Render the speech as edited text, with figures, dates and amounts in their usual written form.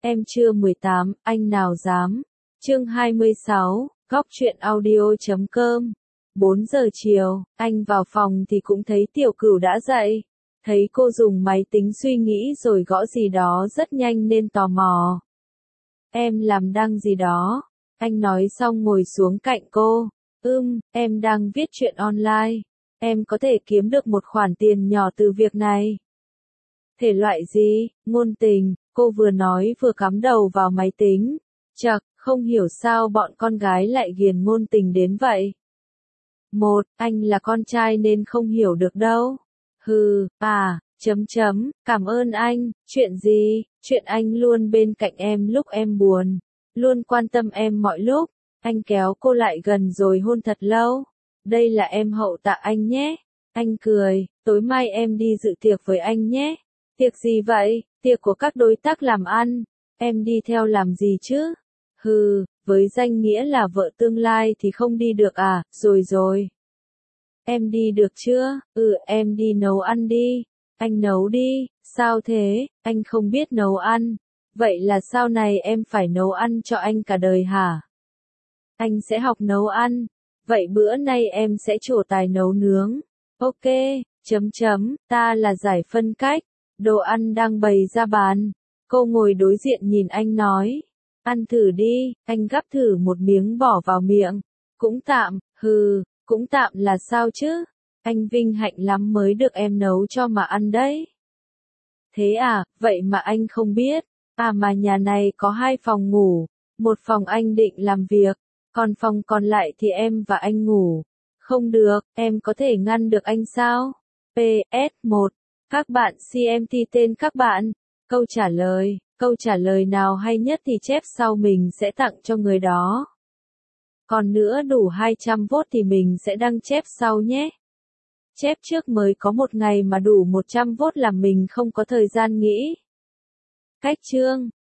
Em chưa 18, anh nào dám. Chương 26, góc truyện audio.com. 4 giờ chiều, anh vào phòng thì cũng thấy Tiểu Cửu đã dậy. Thấy cô dùng máy tính suy nghĩ rồi gõ gì đó rất nhanh nên tò mò. Em làm đăng gì đó. Anh nói xong ngồi xuống cạnh cô. Em đang viết truyện online. Em có thể kiếm được một khoản tiền nhỏ từ việc này. Thể loại gì? Ngôn tình. Cô vừa nói vừa cắm đầu vào máy tính. Chậc, không hiểu sao bọn con gái lại ghiền ngôn tình đến vậy. Anh là con trai nên không hiểu được đâu. Cảm ơn anh. Chuyện gì? Chuyện anh luôn bên cạnh em lúc em buồn. Luôn quan tâm em mọi lúc. Anh kéo cô lại gần rồi hôn thật lâu. Đây là em hậu tạ anh nhé. Anh cười, tối mai em đi dự tiệc với anh nhé. Tiệc gì vậy? Tiệc của các đối tác làm ăn. Em đi theo làm gì chứ? Với danh nghĩa là vợ tương lai thì không đi được à? Rồi. Em đi được chưa? Em đi nấu ăn đi. Anh nấu đi. Sao thế? Anh không biết nấu ăn. Vậy là sau này em phải nấu ăn cho anh cả đời hả? Anh sẽ học nấu ăn. Vậy bữa nay em sẽ trổ tài nấu nướng. Ok, ta là giải phân cách. Đồ ăn đang bày ra bàn. Cô ngồi đối diện nhìn anh nói. Ăn thử đi, anh gắp thử một miếng bỏ vào miệng. Cũng tạm, cũng tạm là sao chứ? Anh vinh hạnh lắm mới được em nấu cho mà ăn đấy. Thế à, vậy mà anh không biết. Mà nhà này có 2 phòng ngủ. Một phòng anh định làm việc. Còn phòng còn lại thì em và anh ngủ. Không được, em có thể ngăn được anh sao? PS1. Các bạn CMT tên các bạn. Câu trả lời nào hay nhất thì chép sau mình sẽ tặng cho người đó. Còn nữa đủ 200 vote thì mình sẽ đăng chép sau nhé. Chép trước mới có một ngày mà đủ 100 vote làm mình không có thời gian nghĩ. Cách chương.